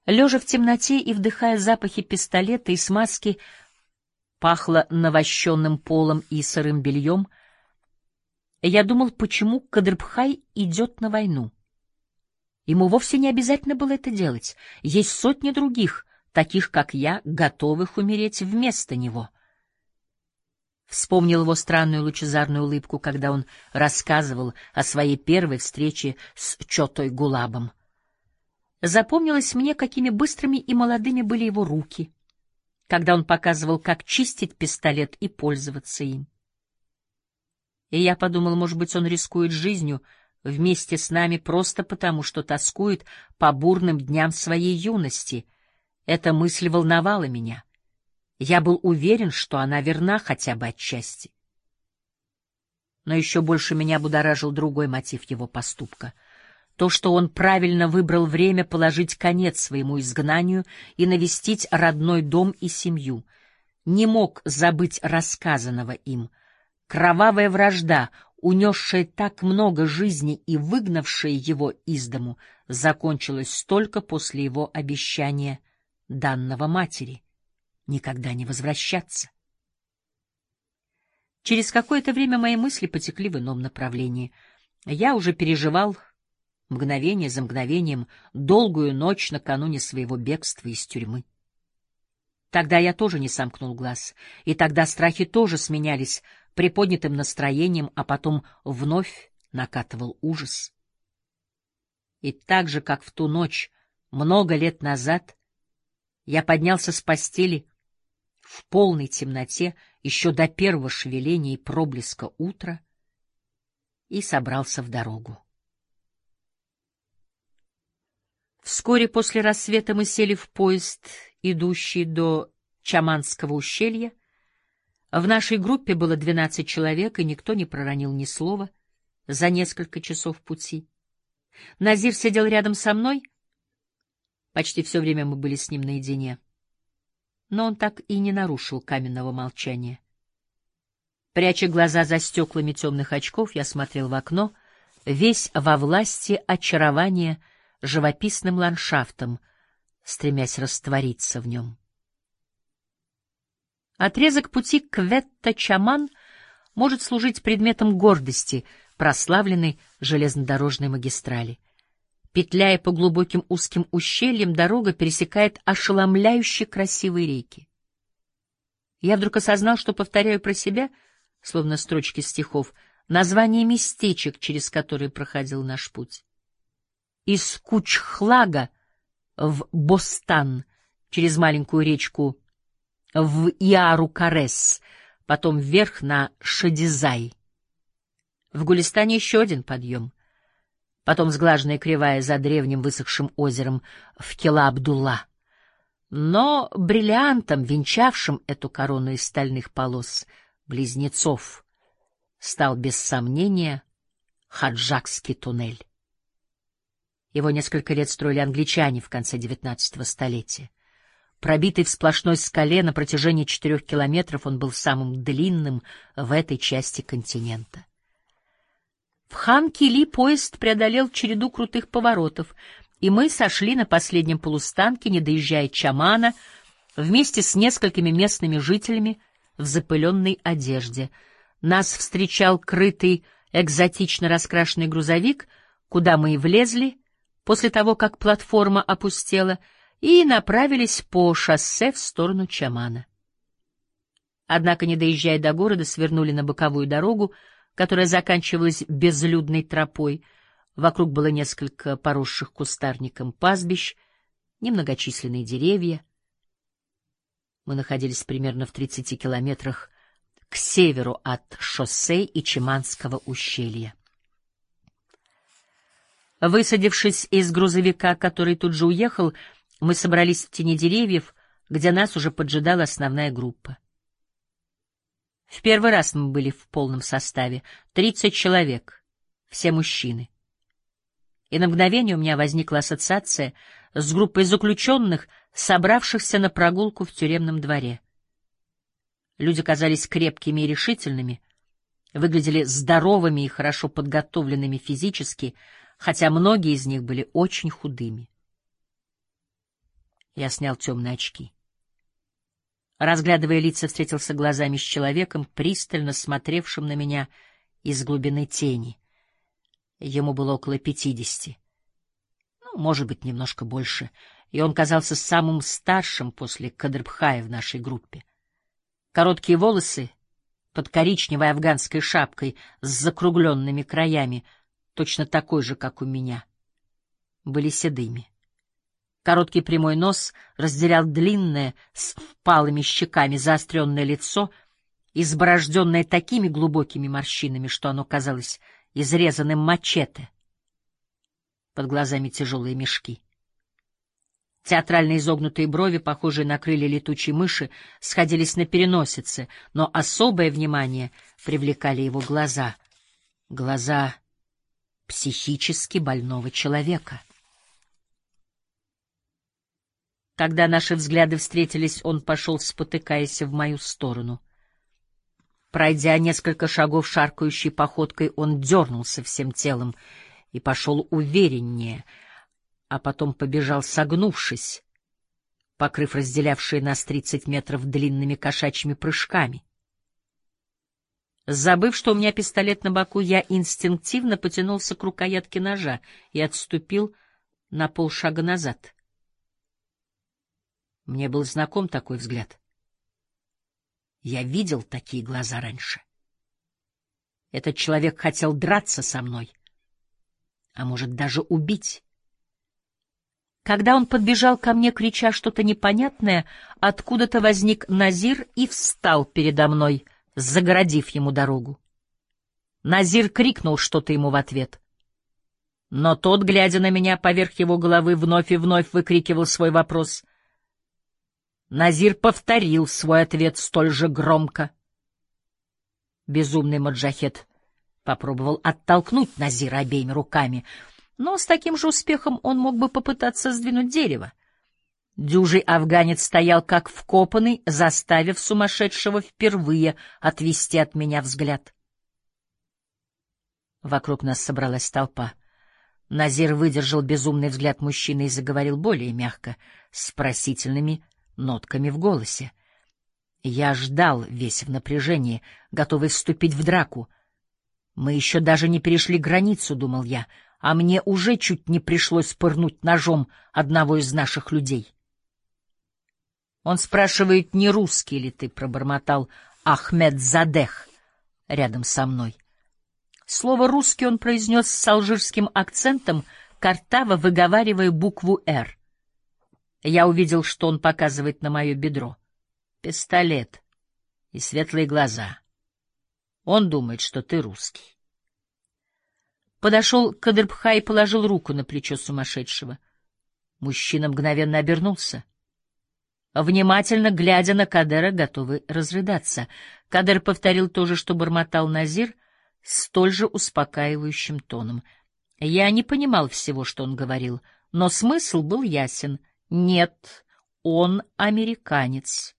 Лежа в темноте и вдыхая запахи пистолета и смазки, пахло навощенным полом и сырым бельем, я думал, почему Кадрбхай идет на войну. Ему вовсе не обязательно было это делать. Есть сотни других, таких как я, готовых умереть вместо него. Вспомнил его странную лучезарную улыбку, когда он рассказывал о своей первой встрече с Чотой Гулабом. Запомнилось мне, какими быстрыми и молодыми были его руки, когда он показывал, как чистить пистолет и пользоваться им. И я подумал, может быть, он рискует жизнью вместе с нами просто потому, что тоскует по бурным дням своей юности. Эта мысль волновала меня. Я был уверен, что она верна хотя бы отчасти. Но еще больше меня будоражил другой мотив его поступка — то, что он правильно выбрал время положить конец своему изгнанию и навестить родной дом и семью. Не мог забыть рассказанного им. Кровавая вражда, унесшая так много жизней и выгнавшая его из дому, закончилась только после его обещания, данного матери, никогда не возвращаться. Через какое-то время мои мысли потекли в ином направлении. Я уже переживал мгновение за мгновением долгую ночь накануне своего бегства из тюрьмы. Тогда я тоже не сомкнул глаз, и тогда страхи тоже сменялись приподнятым настроением, а потом вновь накатывал ужас. И так же, как в ту ночь, много лет назад, я поднялся с постели в полной темноте еще до первого шевеления и проблеска утра и собрался в дорогу. Вскоре после рассвета мы сели в поезд, идущий до Чаманского ущелья. В нашей группе было 12 человек, и никто не проронил ни слова за несколько часов пути. Назир сидел рядом со мной. Почти все время мы были с ним наедине. Но он так и не нарушил каменного молчания. Пряча глаза за стеклами темных очков, я смотрел в окно, весь во власти очарования живописным ландшафтом, стремясь раствориться в нем. Отрезок пути Кветта-Чаман может служить предметом гордости прославленной железнодорожной магистрали. Петляя по глубоким узким ущельям, дорога пересекает ошеломляюще красивые реки. Я вдруг осознал, что повторяю про себя, словно строчки стихов, названия местечек, через которые проходил наш путь. Из Кучхлага в Бостан, через маленькую речку в Иару-Карес, потом вверх на Шадизай. В Гулистане еще один подъем, потом сглаженная кривая за древним высохшим озером в Кела-Абдулла. Но бриллиантом, венчавшим эту корону из стальных полос, близнецов, стал без сомнения Хаджакский туннель. Его несколько лет строили англичане в конце XIX столетия. Пробитый в сплошной скале на протяжении 4 километров, он был самым длинным в этой части континента. В Хан-Кили поезд преодолел череду крутых поворотов, и мы сошли на последнем полустанке, не доезжая Чамана, вместе с несколькими местными жителями в запыленной одежде. Нас встречал крытый, экзотично раскрашенный грузовик, куда мы и влезли после того, как платформа опустела, и направились по шоссе в сторону Чамана. Однако, не доезжая до города, свернули на боковую дорогу, которая заканчивалась безлюдной тропой. Вокруг было несколько поросших кустарником пастбищ, немногочисленные деревья. Мы находились примерно в 30 километрах к северу от шоссе и Чаманского ущелья. Высадившись из грузовика, который тут же уехал, мы собрались в тени деревьев, где нас уже поджидала основная группа. В первый раз мы были в полном составе, 30 человек, все мужчины. И на мгновение у меня возникла ассоциация с группой заключенных, собравшихся на прогулку в тюремном дворе. Люди казались крепкими и решительными, выглядели здоровыми и хорошо подготовленными физически, хотя многие из них были очень худыми. Я снял темные очки. Разглядывая лица, встретился глазами с человеком, пристально смотревшим на меня из глубины тени. Ему было около 50, ну, может быть, немножко больше, и он казался самым старшим после Кадрбхая в нашей группе. Короткие волосы под коричневой афганской шапкой с закругленными краями, точно такой же, как у меня, были седыми. Короткий прямой нос разделял длинное, с впалыми щеками заостренное лицо, изборожденное такими глубокими морщинами, что оно казалось изрезанным мачете. Под глазами тяжелые мешки. Театрально изогнутые брови, похожие на крылья летучей мыши, сходились на переносице, но особое внимание привлекали его глаза. Глаза психически больного человека. Когда наши взгляды встретились, он пошел, спотыкаясь, в мою сторону. Пройдя несколько шагов шаркающей походкой, он дернулся всем телом и пошел увереннее, а потом побежал, согнувшись, покрыв разделявшие нас 30 метров длинными кошачьими прыжками. Забыв, что у меня пистолет на боку, я инстинктивно потянулся к рукоятке ножа и отступил на полшага назад. Мне был знаком такой взгляд. Я видел такие глаза раньше. Этот человек хотел драться со мной, а может, даже убить. Когда он подбежал ко мне, крича что-то непонятное, откуда-то возник Назир и встал передо мной, загородив ему дорогу. Назир крикнул что-то ему в ответ. Но тот, глядя на меня поверх его головы, вновь и вновь выкрикивал свой вопрос. Назир повторил свой ответ столь же громко. Безумный маджахед попробовал оттолкнуть Назира обеими руками, но с таким же успехом он мог бы попытаться сдвинуть дерево. Дюжий афганец стоял как вкопанный, заставив сумасшедшего впервые отвести от меня взгляд. Вокруг нас собралась толпа. Назир выдержал безумный взгляд мужчины и заговорил более мягко, с просительными нотками в голосе. Я ждал, весь в напряжении, готовый вступить в драку. Мы еще даже не перешли границу, думал я, а мне уже чуть не пришлось пырнуть ножом одного из наших людей. Он спрашивает, не русский ли ты, пробормотал Ахмед Задех рядом со мной. Слово «русский» он произнес с алжирским акцентом, картаво выговаривая букву «Р». Я увидел, что он показывает на мое бедро. Пистолет и светлые глаза. Он думает, что ты русский. Подошел Кадрбхай и положил руку на плечо сумасшедшего. Мужчина мгновенно обернулся, внимательно глядя на Кадера, готовый разрыдаться. Кадер повторил то же, что бормотал Назир, столь же успокаивающим тоном. Я не понимал всего, что он говорил, но смысл был ясен. Нет, он американец.